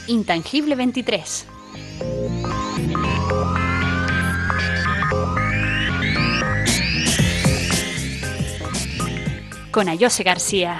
Intangible 23. Con Ayose García.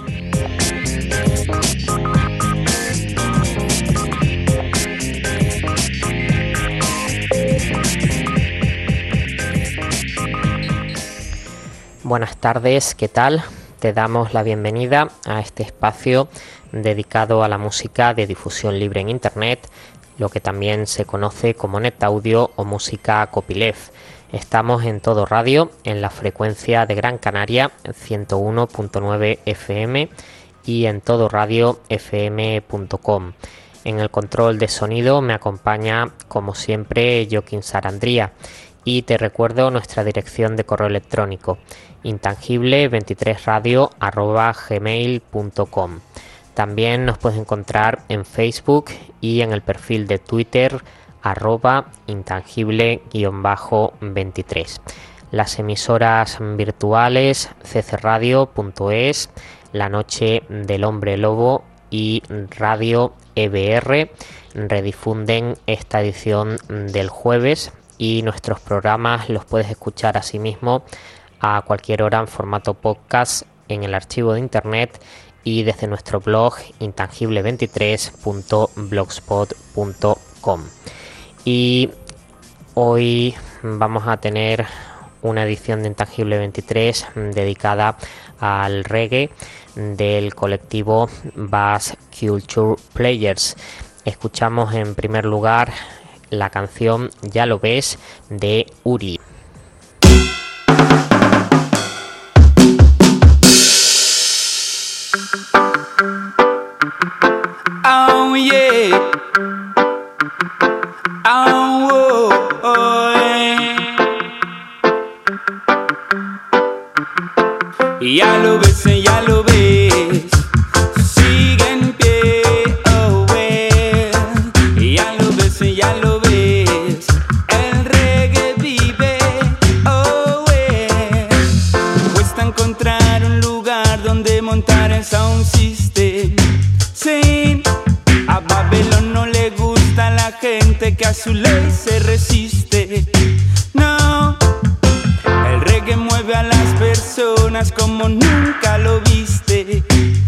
Buenas tardes, ¿qué tal? Te damos la bienvenida a este espacio dedicado a la música de difusión libre en Internet, lo que también se conoce como NetAudio o música copyleft. Estamos en Todo Radio, en la frecuencia de Gran Canaria, 101.9 FM y en todoradiofm.com. En el control de sonido me acompaña, como siempre, Joaquín Sarandría. Y te recuerdo nuestra dirección de correo electrónico, intangible23radio@gmail.com. También nos puedes encontrar en Facebook y en el perfil de Twitter @intangible_23. Las emisoras virtuales ccradio.es, La Noche del Hombre Lobo y Radio EBR redifunden esta edición del jueves, y nuestros programas los puedes escuchar asimismo a cualquier hora en formato podcast en el archivo de internet y desde nuestro blog intangible23.blogspot.com. Y hoy vamos a tener una edición de Intangible 23 dedicada al reggae del colectivo Bass Culture Players. Escuchamos en primer lugar la canción Ya lo ves de Uri. Oh yeah. Oh, oh, Ya lo ves, ya lo ves. Sigue en pie, oh ya lo ves, ya lo ves. El reggae vive, oh cuesta encontrar un lugar donde montar el sound system. Sí, a Babylon no le gusta la gente que a su ley se resiste. No, el reggae mueve a las personas como nunca lo viste.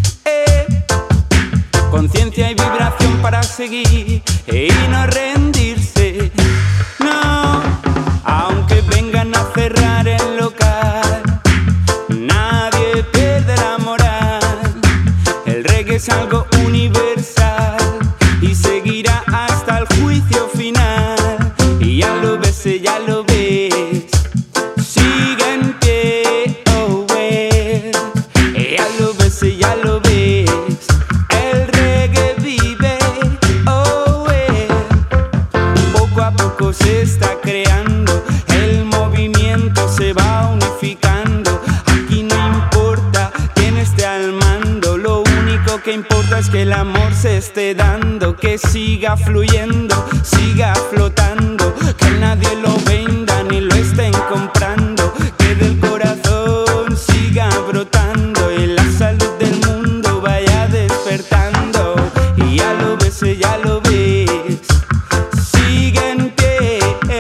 Conciencia y vibración para seguir y no rendirse. No, aunque vengan a cerrar el local, nadie pierde la moral. El reggae es algo universal y seguirá hasta el juicio final. Y ya lo ves, ya lo ves. Sigue en pie, oh ya lo ves, ya lo ves. El reggae vive, oh poco a poco se está creando, el movimiento se va unificando. Aquí no importa quién esté al mando, lo único que importa es que el amor se esté dando, que siga fluyendo, siga flotando, que nadie lo venda ni lo estén comprando, que del corazón siga brotando y la salud del mundo vaya despertando. Y ya lo ves, ya lo ves. Sigue en pie.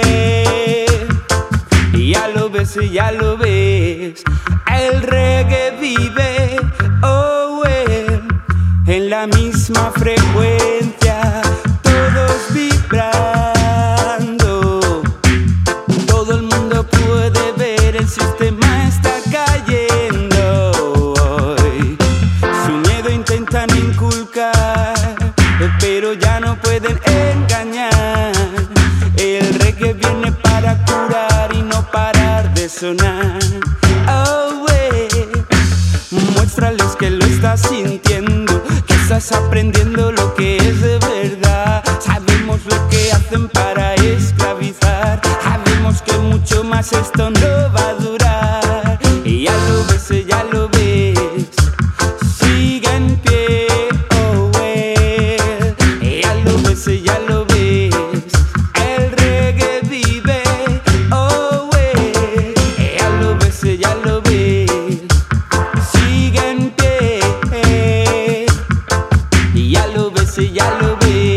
Y ya lo ves, ya lo ves. El reggae vive, oh en la misma frecuencia, todos vibrando. Todo el mundo puede ver, el sistema está cayendo hoy. Su miedo intentan inculcar, pero ya no pueden engañar. El reggae viene para curar y no parar de sonar. Oh, muéstrales que lo estás sintiendo, que estás aprendiendo lo que es de verdad. Sabemos lo que hacen para esclavizar, sabemos que mucho más esto no va a durar. Y ya lo ves, ya lo ves. Sigue en pie, oh ya lo ves, ya lo ves. El reggae vive, oh ya lo ves, ya lo ves. Sigue en pie, y ya lo ves, ya lo ves.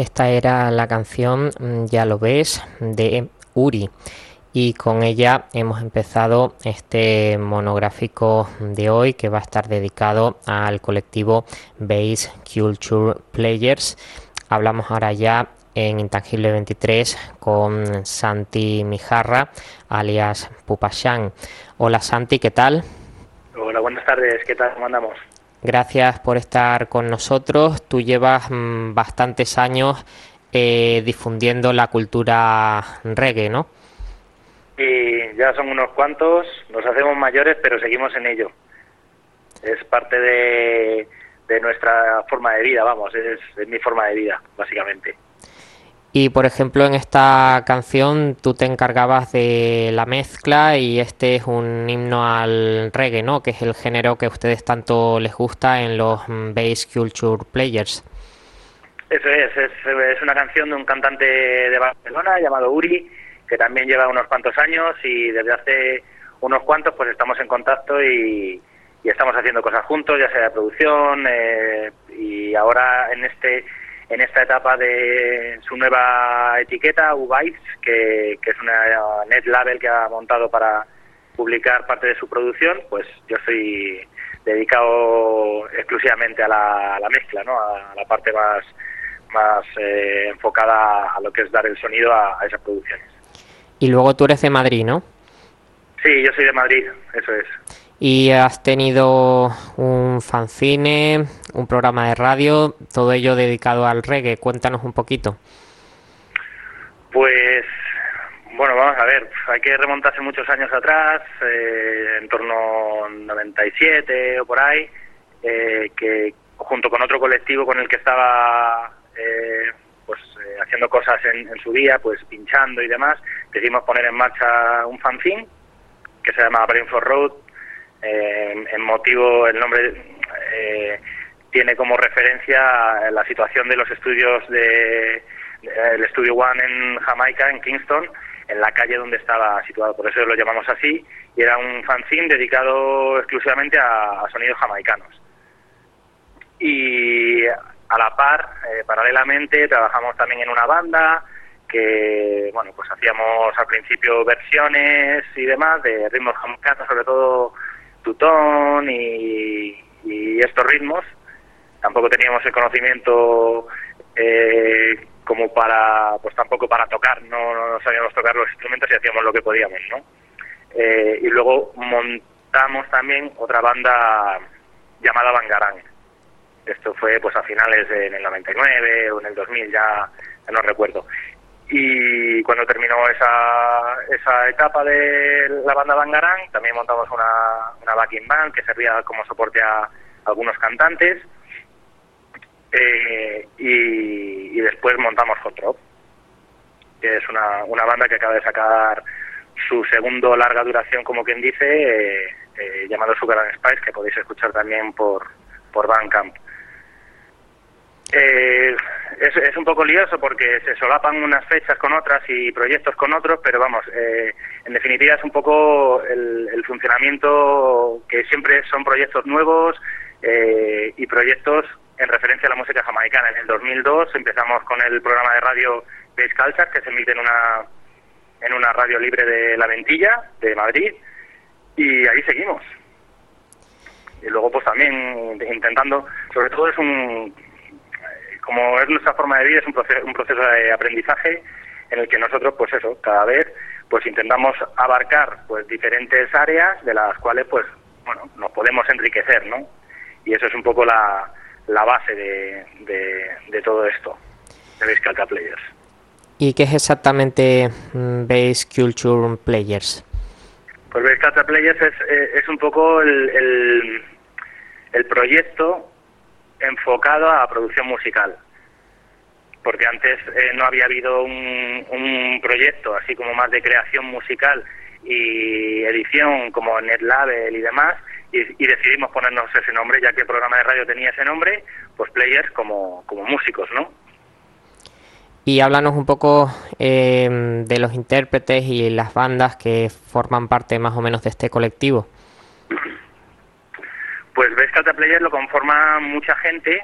Esta era la canción Ya lo ves de Uri y con ella hemos empezado este monográfico de hoy que va a estar dedicado al colectivo Bass Culture Players. Hablamos ahora ya en Intangible 23 con Santi Mijarra, alias Pupashan. Hola Santi, ¿qué tal? Hola, buenas tardes, ¿qué tal? ¿Cómo andamos? Gracias por estar con nosotros. Tú llevas bastantes años difundiendo la cultura reggae, ¿no? Y ya son unos cuantos, nos hacemos mayores, pero seguimos en ello. Es parte de nuestra forma de vida, vamos, es mi forma de vida, básicamente. Y por ejemplo en esta canción tú te encargabas de la mezcla y este es un himno al reggae, ¿no? Que es el género que a ustedes tanto les gusta en los Bass Culture Players. Eso es una canción de un cantante de Barcelona llamado Uri, que también lleva unos cuantos años y desde hace unos cuantos pues estamos en contacto y estamos haciendo cosas juntos, ya sea de producción y ahora en esta etapa de su nueva etiqueta, U-Vibes, que es una net label que ha montado para publicar parte de su producción, pues yo estoy dedicado exclusivamente a la mezcla, ¿no? A la parte más enfocada a lo que es dar el sonido a esas producciones. Y luego tú eres de Madrid, ¿no? Sí, yo soy de Madrid, eso es. Y has tenido un fanzine, un programa de radio, todo ello dedicado al reggae. Cuéntanos un poquito. Pues, bueno, vamos a ver, hay que remontarse muchos años atrás, en torno a 97 o por ahí, que junto con otro colectivo con el que estaba haciendo cosas en su día, pues pinchando y demás, decidimos poner en marcha un fanzine que se llama Brain for Road. En motivo, el nombre tiene como referencia la situación de los estudios el Studio One en Jamaica, en Kingston, en la calle donde estaba situado, por eso lo llamamos así, y era un fanzine dedicado exclusivamente a sonidos jamaicanos. Y a la par, paralelamente, trabajamos también en una banda que, bueno, pues hacíamos al principio versiones y demás de ritmos jamaicanos, sobre todo tutón y estos ritmos. Tampoco teníamos el conocimiento como para, pues tampoco para tocar, no sabíamos tocar los instrumentos y hacíamos lo que podíamos, ¿no? Y luego montamos también otra banda llamada Bangarang. Esto fue pues a finales en el 99 o en el 2000, ya no recuerdo. Y cuando terminó esa etapa de la banda Bangarang, también montamos una backing band que servía como soporte a algunos cantantes. Y después montamos Hot Drop, que es una banda que acaba de sacar su segundo larga duración, como quien dice, llamado Sugar and Spice, que podéis escuchar también por Bandcamp. Es un poco lioso porque se solapan unas fechas con otras y proyectos con otros, pero vamos, en definitiva es un poco el funcionamiento, que siempre son proyectos nuevos y proyectos en referencia a la música jamaicana. En el 2002 empezamos con el programa de radio Bass Culture, que se emite en una radio libre de La Ventilla, de Madrid, y ahí seguimos. Y luego pues también intentando, sobre todo como es nuestra forma de vida, es un proceso de aprendizaje en el que nosotros, pues eso, cada vez pues intentamos abarcar pues diferentes áreas de las cuales pues bueno, nos podemos enriquecer, ¿no? Y eso es un poco la base de todo esto, de Bass Culture Players. ¿Y qué es exactamente Bass Culture Players? Pues Bass Culture Players es un poco el proyecto enfocado a producción musical, porque antes no había habido un proyecto así como más de creación musical y edición como NetLabel y demás, y decidimos ponernos ese nombre, ya que el programa de radio tenía ese nombre, pues Players como músicos, ¿no? Y háblanos un poco de los intérpretes y las bandas que forman parte más o menos de este colectivo. Pues Bass Culture Players lo conforma mucha gente, o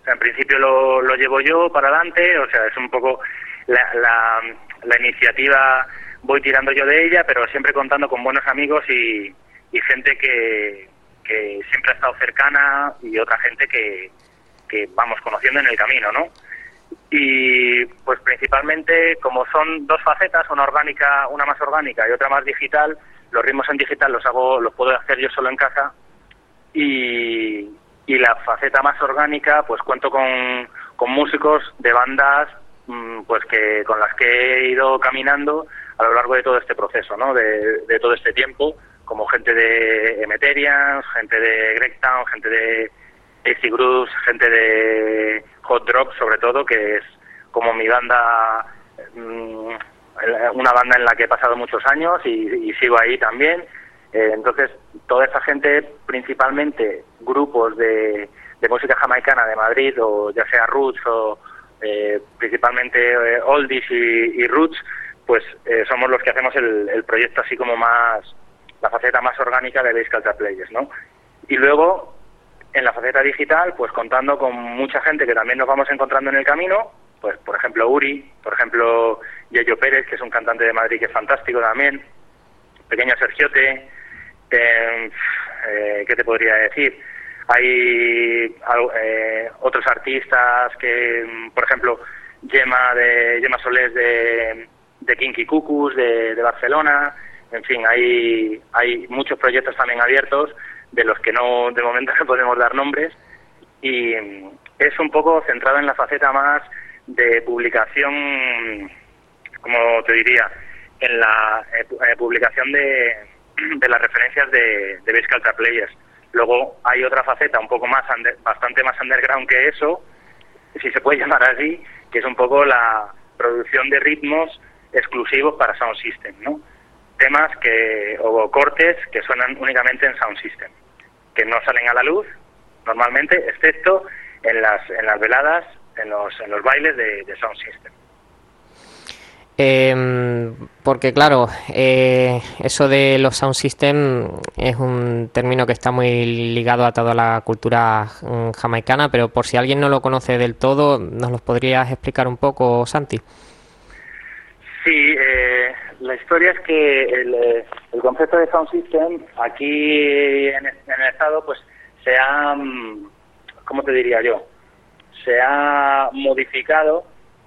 en principio lo llevo yo para adelante, o sea, es un poco la iniciativa, voy tirando yo de ella, pero siempre contando con buenos amigos y gente que siempre ha estado cercana y otra gente que vamos conociendo en el camino, ¿no? Y pues principalmente, como son dos facetas, una más orgánica y otra más digital, los ritmos en digital los puedo hacer yo solo en casa, y la faceta más orgánica, pues cuento con músicos de bandas pues con las que he ido caminando a lo largo de todo este proceso, ¿no? De todo este tiempo, como gente de Emeterians, gente de Gregtown, gente de AC Grooves, gente de Hot Drop, sobre todo, que es como mi banda, una banda en la que he pasado muchos años y sigo ahí también. Entonces, toda esa gente, principalmente grupos de música jamaicana de Madrid, o ya sea roots o principalmente oldies y roots, pues somos los que hacemos el proyecto así como más, la faceta más orgánica de Bass Culture Players, ¿no? Y luego, en la faceta digital, pues contando con mucha gente que también nos vamos encontrando en el camino, pues por ejemplo Uri, por ejemplo Yeyo Pérez, que es un cantante de Madrid que es fantástico también, Pequeño Sergiote, ¿qué te podría decir? Hay otros artistas que, por ejemplo, Gemma Solés de Kinky Cucus, de Barcelona. En fin, hay muchos proyectos también abiertos, de los que no, de momento, no podemos dar nombres, y es un poco centrado en la faceta más de publicación, como te diría, en la publicación de las referencias de Bass Culture Players. Luego hay otra faceta un poco más bastante más underground que eso, si se puede llamar así, que es un poco la producción de ritmos exclusivos para Sound System, ¿no? Temas o cortes que suenan únicamente en Sound System, que no salen a la luz normalmente, excepto en las veladas, en los bailes de Sound System. Porque claro, eso de los sound system es un término que está muy ligado a toda la cultura jamaicana, pero por si alguien no lo conoce del todo, ¿nos lo podrías explicar un poco, Santi? Sí, la historia es que el concepto de sound system aquí en el estado pues se ha, ¿cómo te diría yo? Se ha modificado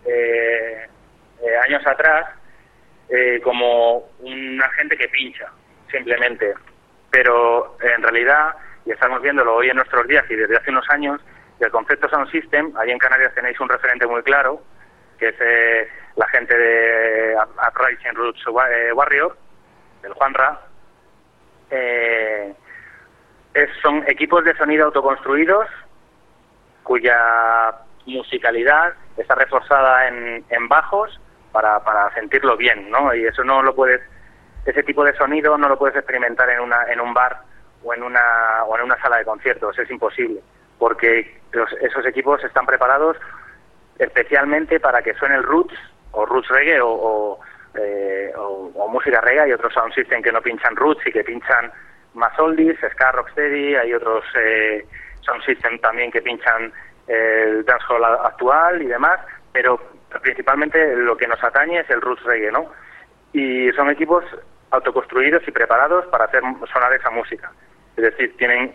años atrás como una gente que pincha, simplemente. Pero en realidad, y estamos viéndolo hoy en nuestros días y desde hace unos años, el concepto Sound System, ahí en Canarias tenéis un referente muy claro, que es la gente de Uprising Roots Warrior, del Juanra. Son equipos de sonido autoconstruidos cuya musicalidad está reforzada en bajos para sentirlo bien, ¿no? Y eso no lo puedes, ese tipo de sonido no lo puedes experimentar en un bar o en una sala de conciertos, es imposible, porque esos equipos están preparados especialmente para que suene el roots o roots reggae o música reggae. Hay otros sound system que no pinchan roots y que pinchan más oldies, ska, rocksteady. Hay otros sound system también que pinchan el dancehall actual y demás, pero principalmente lo que nos atañe es el roots reggae, ¿no? Y son equipos autoconstruidos y preparados para hacer sonar esa música. Es decir, tienen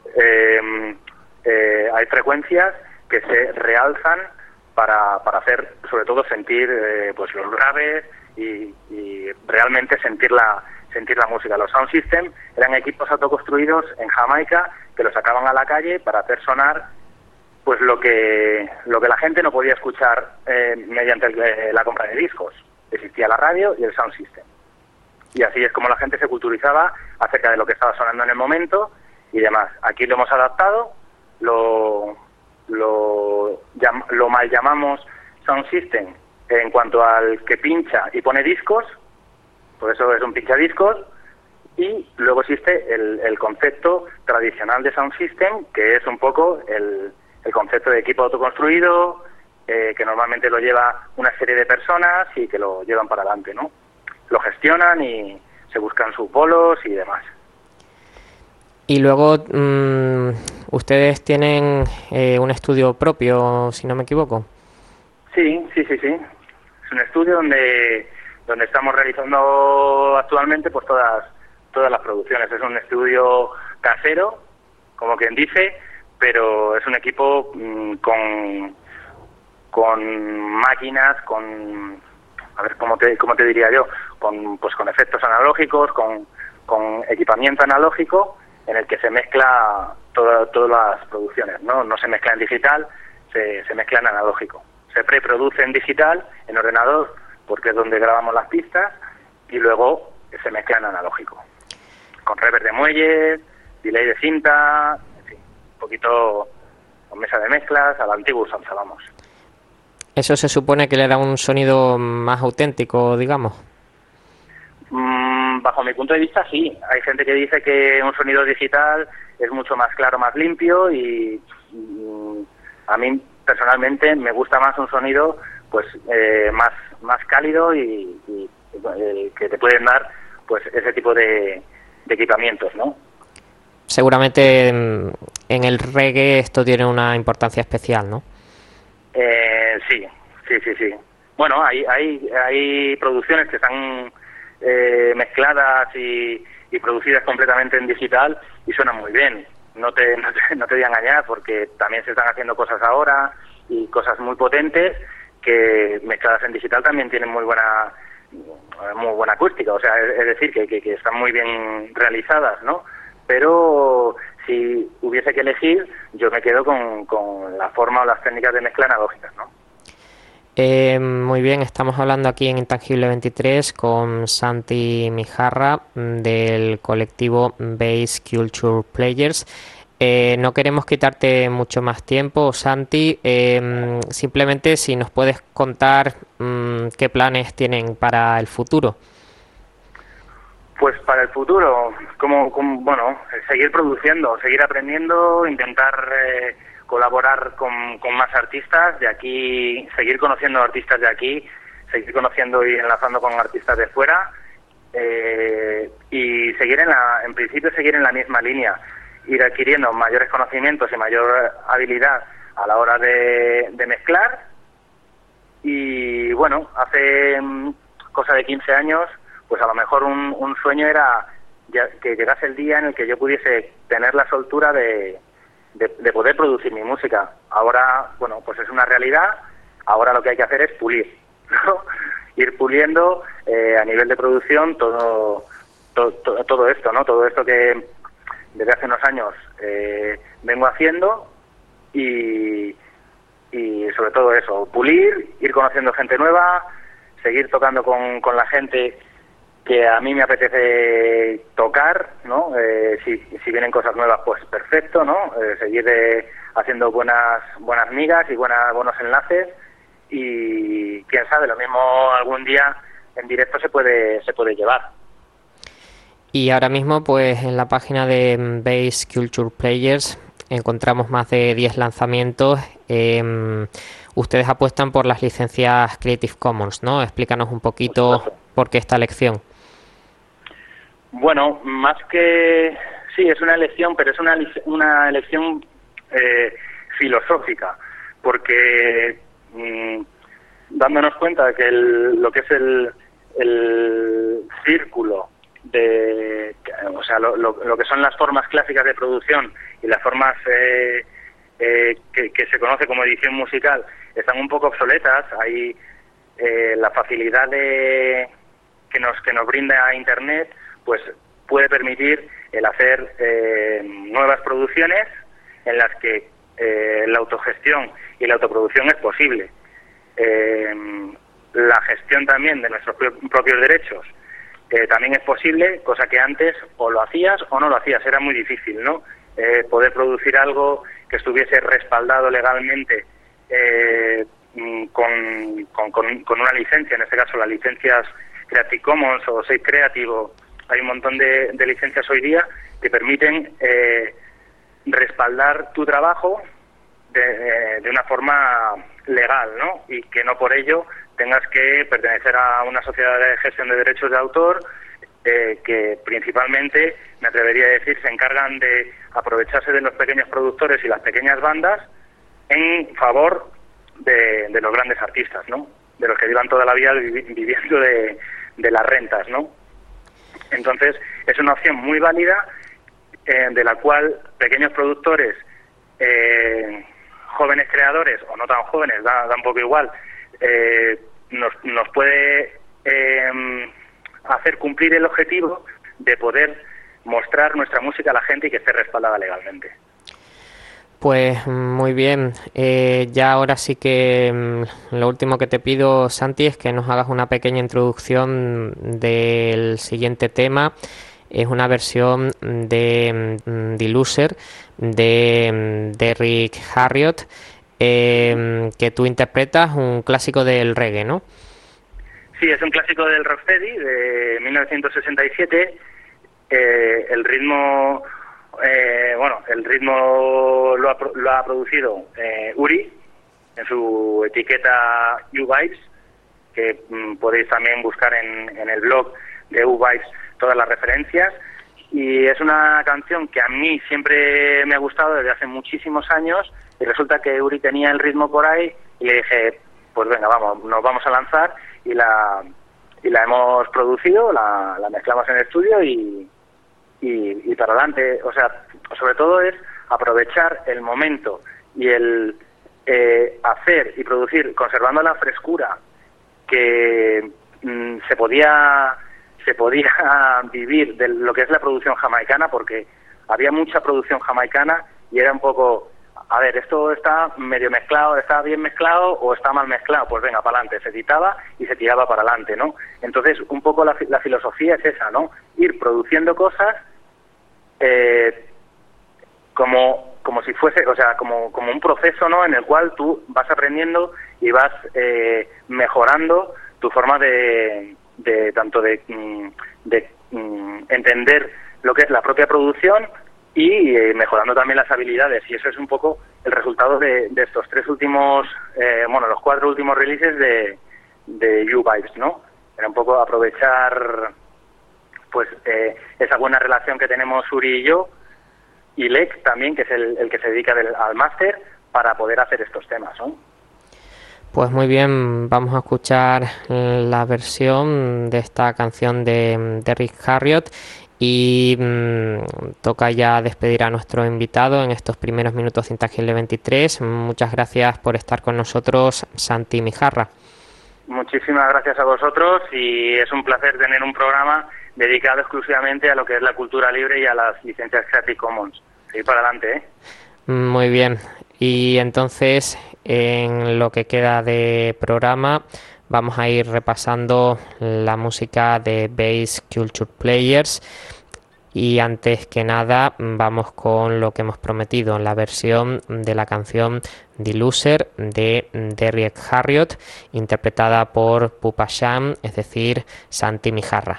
hay frecuencias que se realzan para hacer, sobre todo, sentir pues los graves y realmente sentir la música. Los sound system eran equipos autoconstruidos en Jamaica que los sacaban a la calle para hacer sonar pues lo que la gente no podía escuchar mediante la compra de discos. Existía la radio y el sound system. Y así es como la gente se culturizaba acerca de lo que estaba sonando en el momento y demás. Aquí lo hemos adaptado, lo mal llamamos sound system en cuanto al que pincha y pone discos, por eso es un pinchadiscos. Y luego existe el concepto tradicional de sound system, que es un poco el concepto de equipo autoconstruido, que normalmente lo lleva una serie de personas y que lo llevan para adelante, ¿no? Lo gestionan y se buscan sus bolos y demás. Y luego, Ustedes tienen un estudio propio, si no me equivoco. Sí. Es un estudio donde estamos realizando actualmente pues todas las producciones. Es un estudio casero, como quien dice, pero es un equipo con máquinas, a ver cómo te diría yo, con efectos analógicos, con equipamiento analógico en el que se mezcla todas las producciones, no se mezcla en digital, se mezcla en analógico. Se preproduce en digital, en ordenador, porque es donde grabamos las pistas, y luego se mezcla en analógico, con reverb de muelles, delay de cinta, en fin, un poquito con mesa de mezclas, a la antigua usanza, vamos. ¿Eso se supone que le da un sonido más auténtico, digamos? Bajo mi punto de vista, sí. Hay gente que dice que un sonido digital es mucho más claro, más limpio, y a mí personalmente me gusta más un sonido pues más cálido y que te pueden dar pues ese tipo de equipamientos, ¿no? Seguramente en el reggae esto tiene una importancia especial, ¿no? Sí. Bueno, hay producciones que están mezcladas y producidas completamente en digital y suenan muy bien. No te voy a engañar, porque también se están haciendo cosas ahora y cosas muy potentes que mezcladas en digital también tienen muy buena acústica. O sea, es decir, que están muy bien realizadas, ¿no? Pero si hubiese que elegir, yo me quedo con la forma o las técnicas de mezcla analógicas, ¿no? Muy bien, estamos hablando aquí en Intangible 23 con Santi Mijarra del colectivo Bass Culture Players. No queremos quitarte mucho más tiempo, Santi. Simplemente si nos puedes contar qué planes tienen para el futuro. Pues para el futuro, bueno, seguir produciendo, seguir aprendiendo, intentar colaborar con más artistas de aquí, seguir conociendo artistas de aquí, seguir conociendo y enlazando con artistas de fuera, y seguir en principio seguir en la misma línea, ir adquiriendo mayores conocimientos y mayor habilidad a la hora de mezclar. Y bueno, hace cosa de 15 años, pues a lo mejor un sueño era que llegase el día en el que yo pudiese tener la soltura de poder producir mi música. Ahora, bueno, pues es una realidad. Ahora lo que hay que hacer es pulir, ¿no? Ir puliendo a nivel de producción todo esto, ¿no? Todo esto que desde hace unos años vengo haciendo, y sobre todo eso, pulir, ir conociendo gente nueva, seguir tocando con la gente que a mí me apetece tocar, ¿no? Si vienen cosas nuevas, pues perfecto, ¿no? Seguir haciendo buenas migas y buenos enlaces, y quién sabe, lo mismo algún día en directo se puede llevar. Y ahora mismo, pues en la página de Bass Culture Players encontramos más de 10 lanzamientos. Ustedes apuestan por las licencias Creative Commons, ¿no? Explícanos un poquito por qué esta elección. Bueno, más que... Sí, es una elección, pero es una elección filosófica, porque dándonos cuenta de que lo que es el círculo o sea, lo que son las formas clásicas de producción y las formas que se conoce como edición musical están un poco obsoletas. Hay la facilidad que nos brinda Internet, pues puede permitir el hacer nuevas producciones en las que la autogestión y la autoproducción es posible. La gestión también de nuestros propios derechos también es posible, cosa que antes o lo hacías o no lo hacías, era muy difícil, ¿no? Poder producir algo que estuviese respaldado legalmente con una licencia, en este caso las licencias Creative Commons o Safe Creative. Hay un montón de licencias hoy día que permiten respaldar tu trabajo de una forma legal, ¿no? Y que no por ello tengas que pertenecer a una sociedad de gestión de derechos de autor que principalmente, me atrevería a decir, se encargan de aprovecharse de los pequeños productores y las pequeñas bandas en favor de los grandes artistas, ¿no? De los que llevan toda la vida viviendo de las rentas, ¿no? Entonces, es una opción muy válida, de la cual pequeños productores, jóvenes creadores o no tan jóvenes, da un poco igual, nos puede hacer cumplir el objetivo de poder mostrar nuestra música a la gente y que esté respaldada legalmente. Pues muy bien, ya ahora sí que lo último que te pido, Santi, es que nos hagas una pequeña introducción del siguiente tema. Es una versión de The Loser de Derrick Harriott, que tú interpretas, un clásico del reggae, ¿no? Sí, es un clásico del rocksteady de 1967. El ritmo lo ha producido Uri en su etiqueta U-Vibes, que podéis también buscar en el blog de U-Vibes todas las referencias. Y es una canción que a mí siempre me ha gustado desde hace muchísimos años, y resulta que Uri tenía el ritmo por ahí y le dije, pues venga, nos vamos a lanzar, y la hemos producido, la mezclamos en el estudio y para adelante. O sea, sobre todo es aprovechar el momento y el hacer y producir conservando la frescura que se podía vivir de lo que es la producción jamaicana, porque había mucha producción jamaicana y era un poco, a ver, esto está medio mezclado, está bien mezclado o está mal mezclado, pues venga, para adelante, se editaba y se tiraba para adelante, ¿no? Entonces, un poco la filosofía es esa, ¿no? Ir produciendo cosas como si fuese, o sea, como un proceso, ¿no? En el cual tú vas aprendiendo y vas mejorando tu forma de entender lo que es la propia producción y mejorando también las habilidades, y eso es un poco el resultado de estos los 4 últimos releases de U-Vibes, ¿no? Era un poco aprovechar pues esa buena relación que tenemos Uri y yo, y Lek también, que es el que se dedica al máster, para poder hacer estos temas, ¿no? Pues muy bien, vamos a escuchar la versión de esta canción de Derrick Harriott y toca ya despedir a nuestro invitado en estos primeros minutos de Intangible 23. Muchas gracias por estar con nosotros, Santi Mijarra. Muchísimas gracias a vosotros, y es un placer tener un programa dedicado exclusivamente a lo que es la cultura libre y a las licencias Creative Commons. Seguir para adelante, ¿eh? Muy bien, y entonces en lo que queda de programa vamos a ir repasando la música de Bass Culture Players, y antes que nada vamos con lo que hemos prometido, la versión de la canción The Loser de Derrick Harriott, interpretada por Pupa Sham, es decir, Santi Mijarra.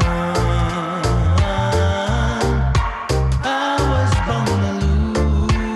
I was born to lose.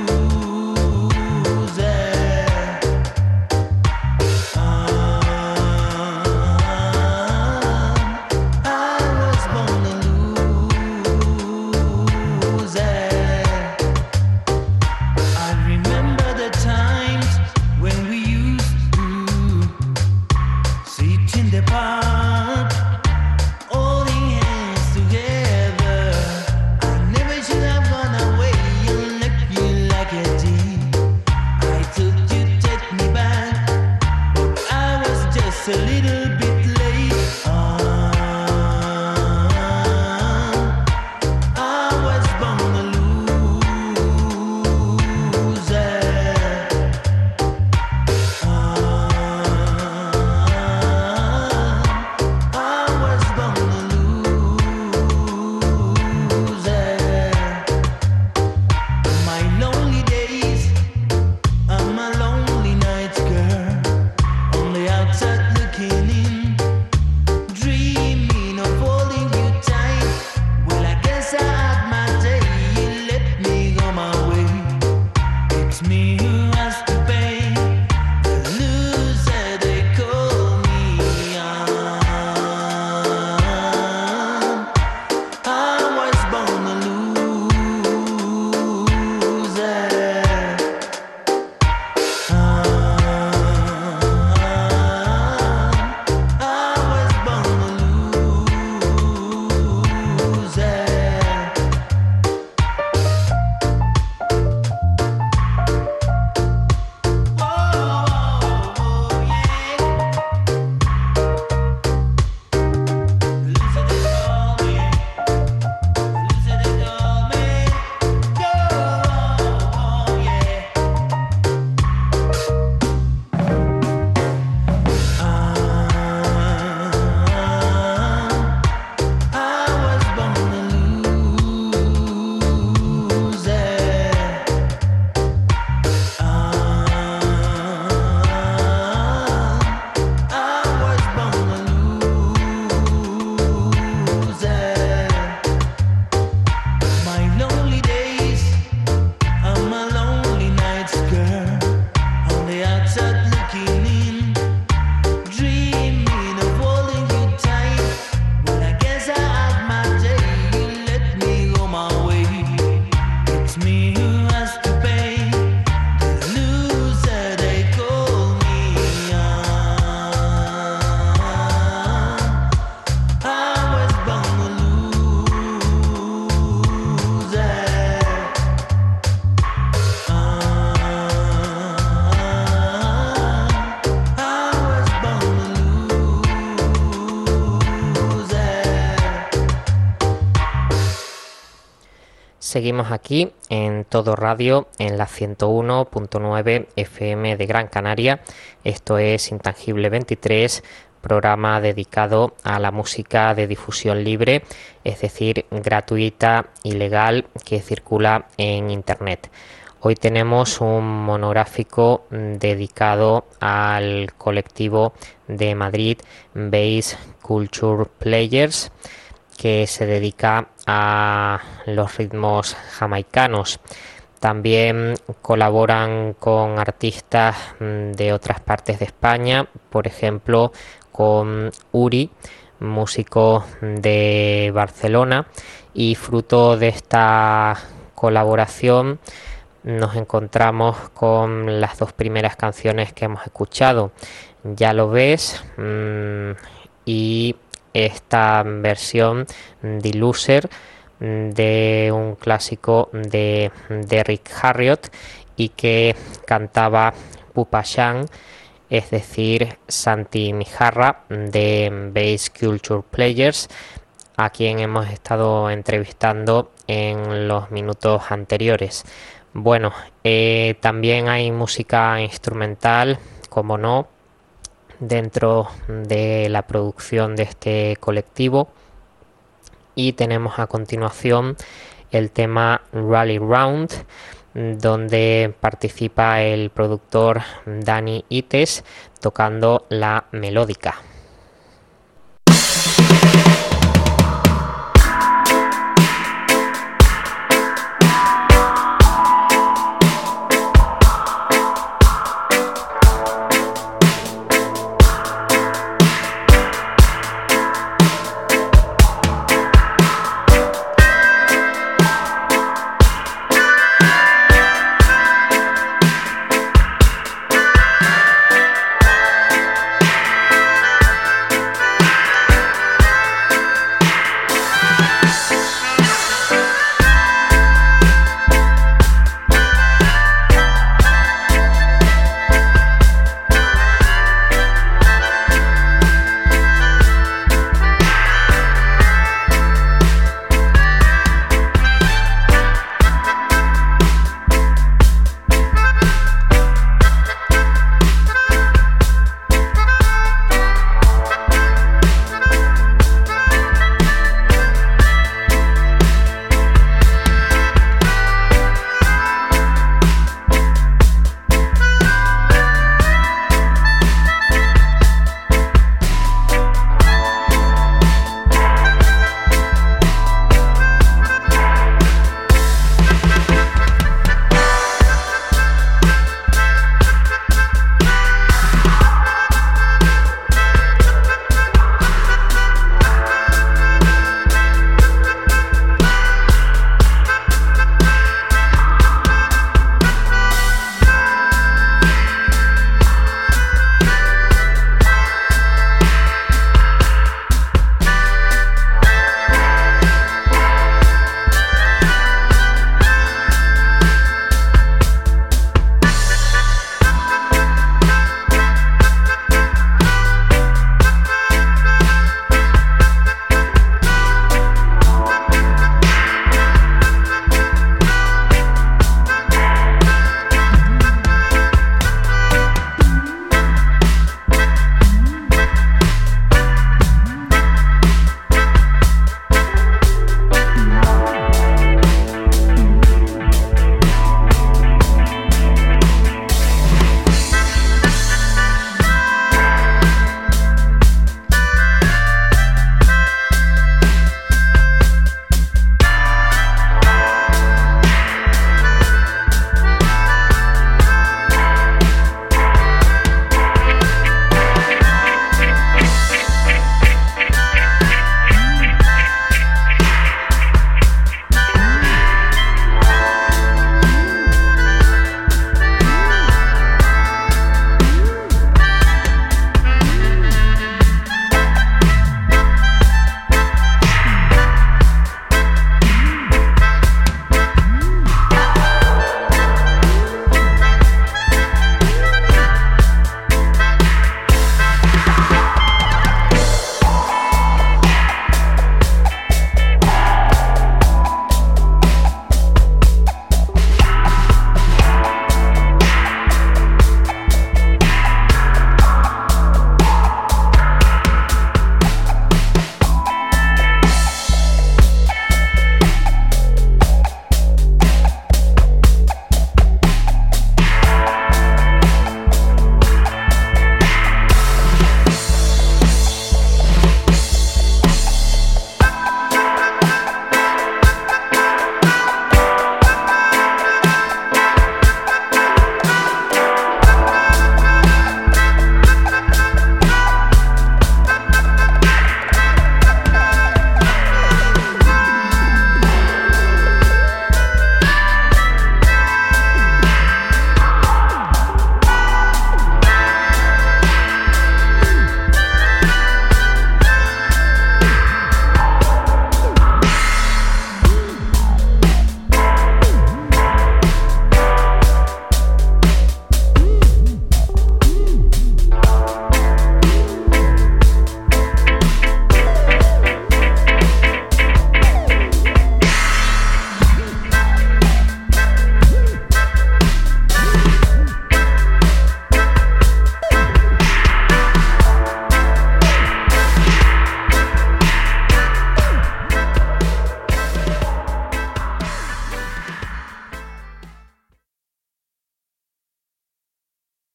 Seguimos aquí en Todo Radio, en la 101.9 FM de Gran Canaria. Esto es Intangible 23, programa dedicado a la música de difusión libre, es decir, gratuita y legal, que circula en Internet. Hoy tenemos un monográfico dedicado al colectivo de Madrid Bass Culture Players, que se dedica a los ritmos jamaicanos. También colaboran con artistas de otras partes de España, por ejemplo con Uri, músico de Barcelona, y fruto de esta colaboración nos encontramos con las dos primeras canciones que hemos escuchado, Ya lo ves, y esta versión de Loser, de un clásico de Derrick Harriott y que cantaba Pupa Shang, es decir, Santi Mijarra de Bass Culture Players, a quien hemos estado entrevistando en los minutos anteriores. Bueno, también hay música instrumental, como no, dentro de la producción de este colectivo, y tenemos a continuación el tema Rally Round, donde participa el productor Dani Ites tocando la melódica.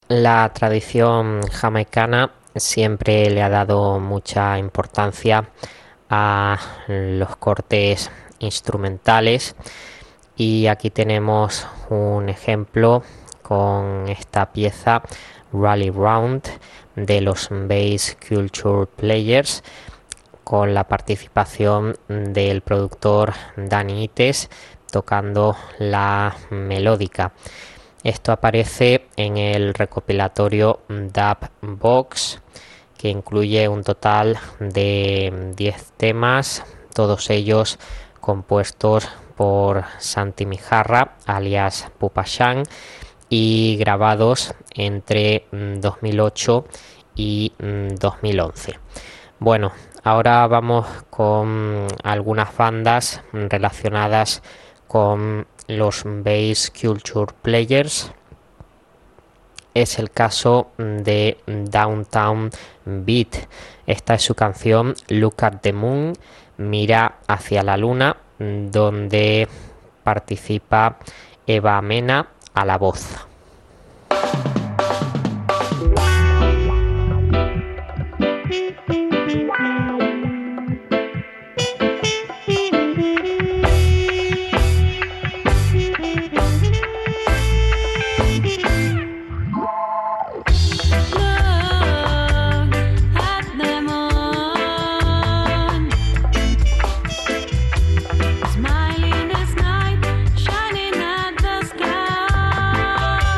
La tradición jamaicana siempre le ha dado mucha importancia a los cortes instrumentales y aquí tenemos un ejemplo con esta pieza Rally Round de los Bass Culture Players con la participación del productor Danny Ites tocando la melódica. Esto aparece en el recopilatorio Dub Box, que incluye un total de 10 temas, todos ellos compuestos por Santi Mijarra, alias Pupashan, y grabados entre 2008 y 2011. Bueno, ahora vamos con algunas bandas relacionadas con los Bass Culture Players. Es el caso de Downtown Beat. Esta es su canción Look at the Moon, mira hacia la luna, donde participa Eva Mena a la voz. Smiling as night, shining at the sky.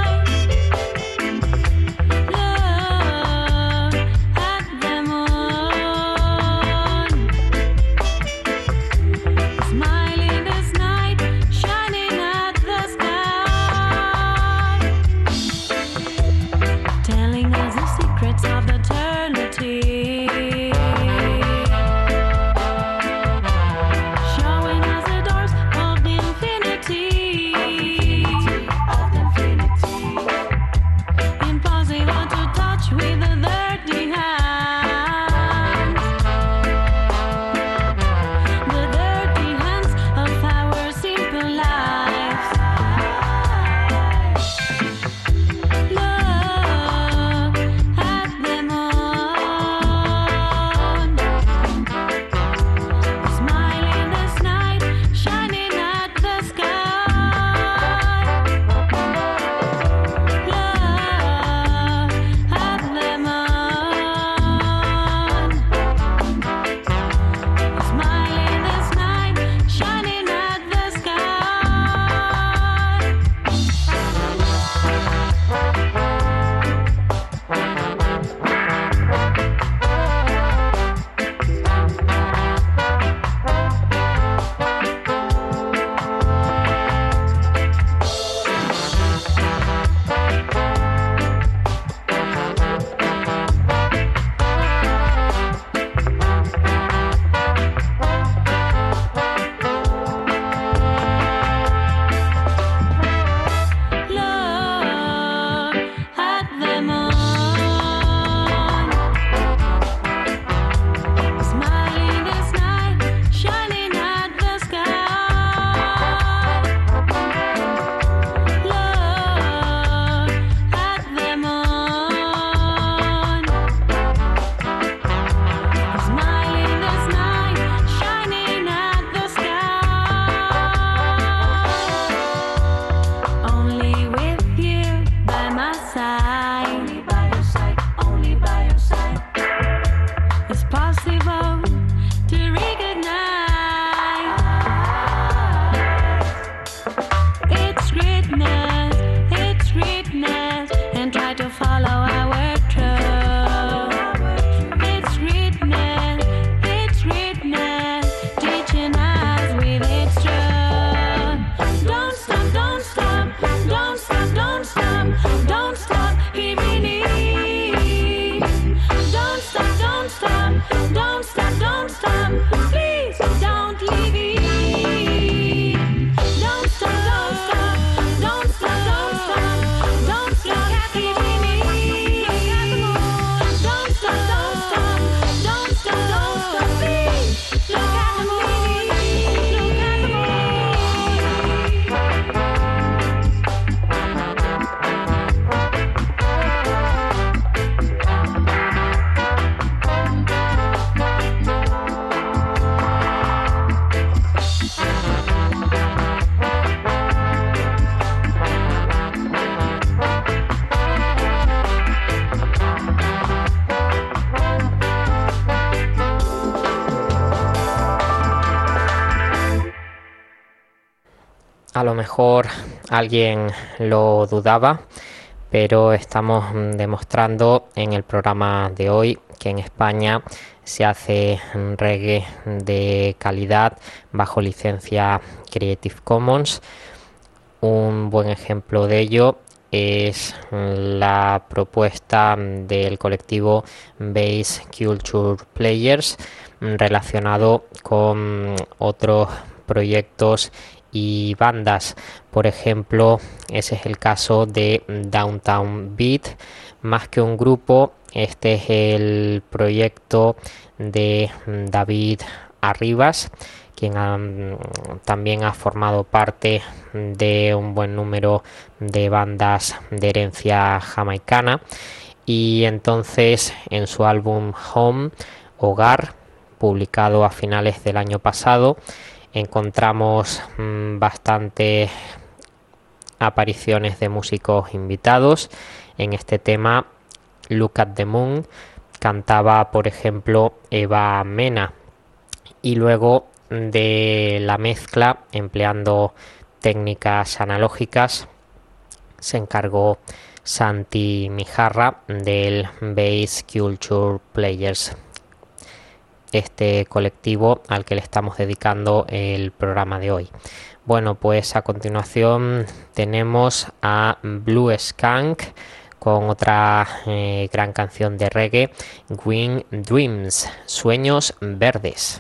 A lo mejor alguien lo dudaba, pero estamos demostrando en el programa de hoy que en España se hace reggae de calidad bajo licencia Creative Commons. Un buen ejemplo de ello es la propuesta del colectivo Bass Culture Players relacionado con otros proyectos y bandas. Por ejemplo, ese es el caso de Downtown Beat. Más que un grupo, este es el proyecto de David Arribas, quien también ha formado parte de un buen número de bandas de herencia jamaicana. Y entonces en su álbum Home, Hogar, publicado a finales del año pasado, encontramos bastantes apariciones de músicos invitados. En este tema, Look at the Moon, cantaba por ejemplo Eva Mena, y luego de la mezcla, empleando técnicas analógicas, se encargó Santi Mijarra del Bass Culture Players, este colectivo al que le estamos dedicando el programa de hoy. Bueno, pues a continuación tenemos a Blue Skunk con otra gran canción de reggae, Green Dreams, Sueños Verdes.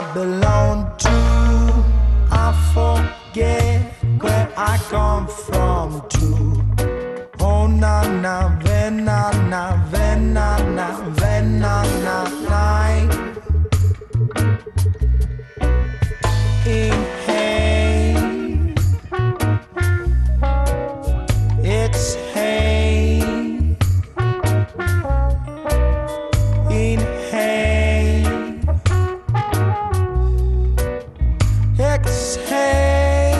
belong to. I forget where I come from too. Oh na na, vena na, vena na, vena na, night. Inhale, exhale, inhale, exhale.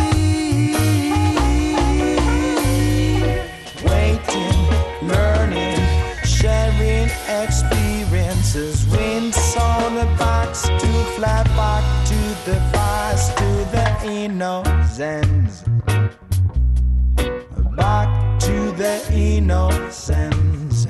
Waiting, learning, sharing experiences. Winds on the backs to fly back to the past, to the innocence. Back to the innocence.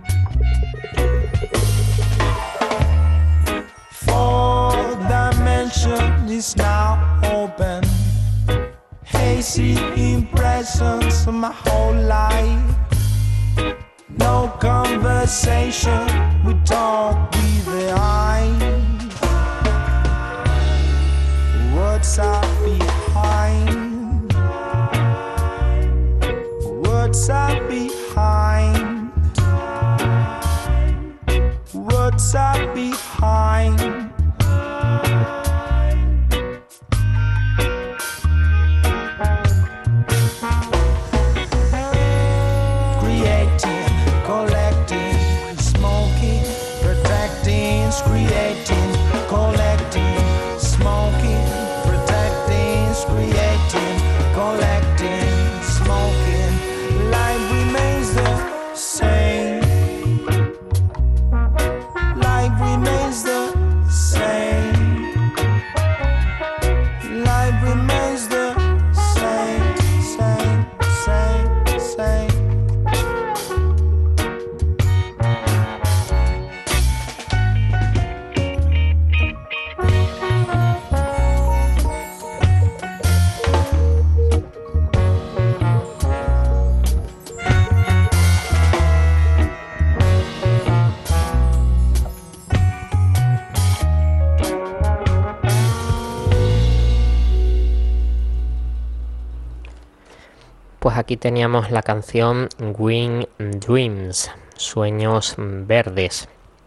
Fourth dimension is now open. Hazy impressions of my whole life. No conversation, we talk with the eyes. Words are behind. Words are behind. Words are behind. Creating, collecting, smoking, protecting, creating, collecting, smoking, protecting, creating, collecting, smoking. Life remains the same. Life remains the same. Life remains the same, same, same, same. Pues aquí teníamos la canción Green Dreams, Sueños Verdes.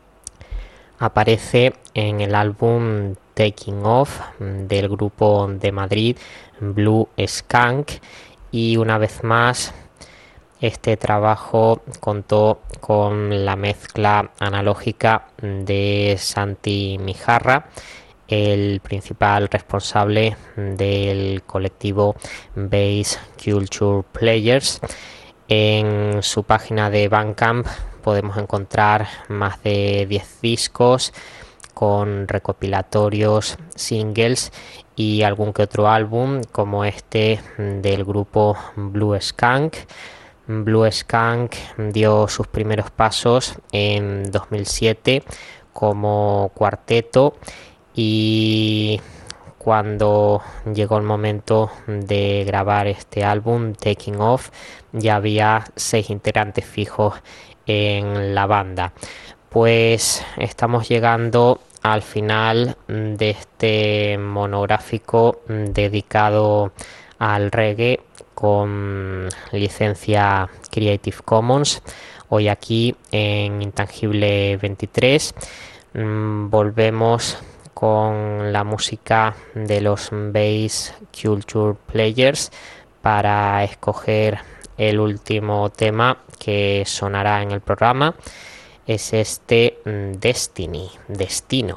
Aparece en el álbum Taking Off del grupo de Madrid Blue Skunk, y una vez más este trabajo contó con la mezcla analógica de Santi Mijarra, el principal responsable del colectivo Bass Culture Players. En su página de Bandcamp podemos encontrar más de 10 discos con recopilatorios, singles y algún que otro álbum, como este del grupo Blue Skunk. Blue Skunk dio sus primeros pasos en 2007 como cuarteto, y cuando llegó el momento de grabar este álbum Taking Off ya había 6 integrantes fijos en la banda. Pues estamos llegando al final de este monográfico dedicado al reggae con licencia Creative Commons, hoy aquí en Intangible 23. Volvemos con la música de los Bass Culture Players para escoger el último tema que sonará en el programa. Es este Destiny, Destino.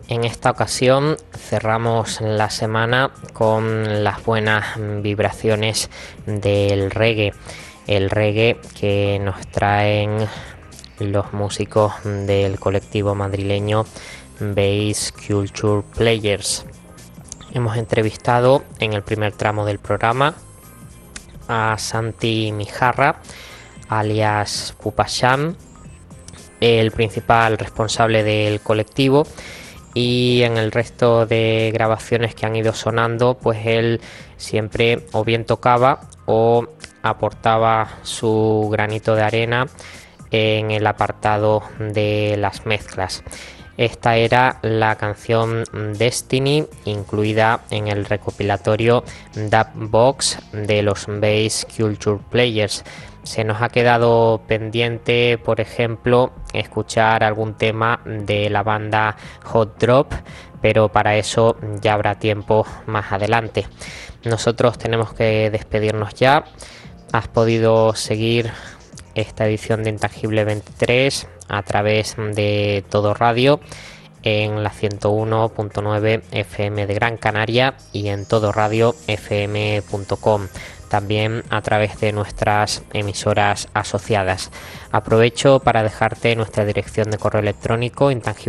En esta ocasión cerramos la semana con las buenas vibraciones del reggae, el reggae que nos traen los músicos del colectivo madrileño Bass Culture Players. Hemos entrevistado en el primer tramo del programa a Santi Mijarra, alias Pupasham, el principal responsable del colectivo, y en el resto de grabaciones que han ido sonando, pues él siempre o bien tocaba o aportaba su granito de arena en el apartado de las mezclas. Esta era la canción Destiny, incluida en el recopilatorio Dub Box de los Bass Culture Players. Se nos ha quedado pendiente, por ejemplo, escuchar algún tema de la banda Hot Drop, pero para eso ya habrá tiempo más adelante. Nosotros tenemos que despedirnos ya. Has podido seguir esta edición de Intangible 23 a través de Todo Radio en la 101.9 FM de Gran Canaria y en todoradiofm.com. También a través de nuestras emisoras asociadas. Aprovecho para dejarte nuestra dirección de correo electrónico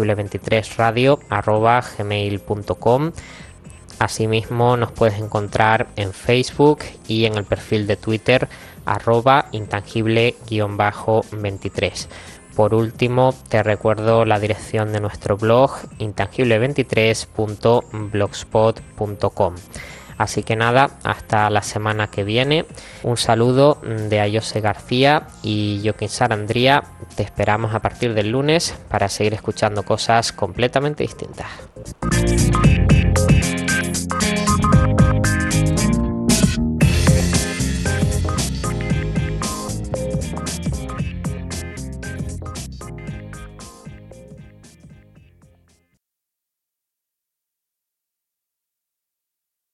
intangible23radio@gmail.com. Asimismo nos puedes encontrar en Facebook y en el perfil de Twitter @intangible_23. Por último, te recuerdo la dirección de nuestro blog intangible23.blogspot.com. Así que nada, hasta la semana que viene. Un saludo de Ayose García y Joaquín Sarandría. Te esperamos a partir del lunes para seguir escuchando cosas completamente distintas.